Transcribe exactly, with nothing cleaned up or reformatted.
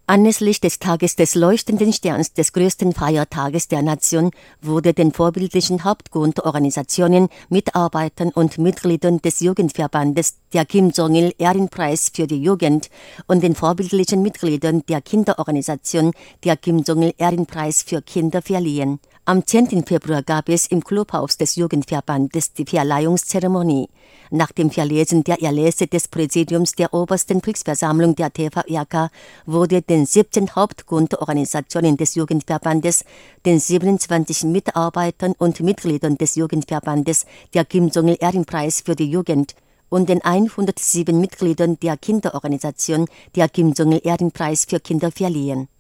Anlässlich des Tages des leuchtenden Sterns, des größten Feiertages der Nation, wurde den vorbildlichen Hauptgrundorganisationen, Mitarbeitern und Mitgliedern des Jugendverbandes der Kim Jong-il-Ehrenpreis für die Jugend und den vorbildlichen Mitgliedern der Kinderorganisation der Kim Jong-il-Ehrenpreis für Kinder verliehen. Am zehnten Februar gab es im Clubhaus des Jugendverbandes die Verleihungszeremonie. Nach dem Verlesen der Erlässe des Präsidiums der Obersten Kriegsversammlung der T V R K wurde den siebzehn Hauptgrundorganisationen des Jugendverbandes, den siebenundzwanzig Mitarbeitern und Mitgliedern des Jugendverbandes der Kim Jong-il-Ehrenpreis für die Jugend und den hundertsieben Mitgliedern der Kinderorganisation der Kim Jong-il-Ehrenpreis für Kinder verliehen.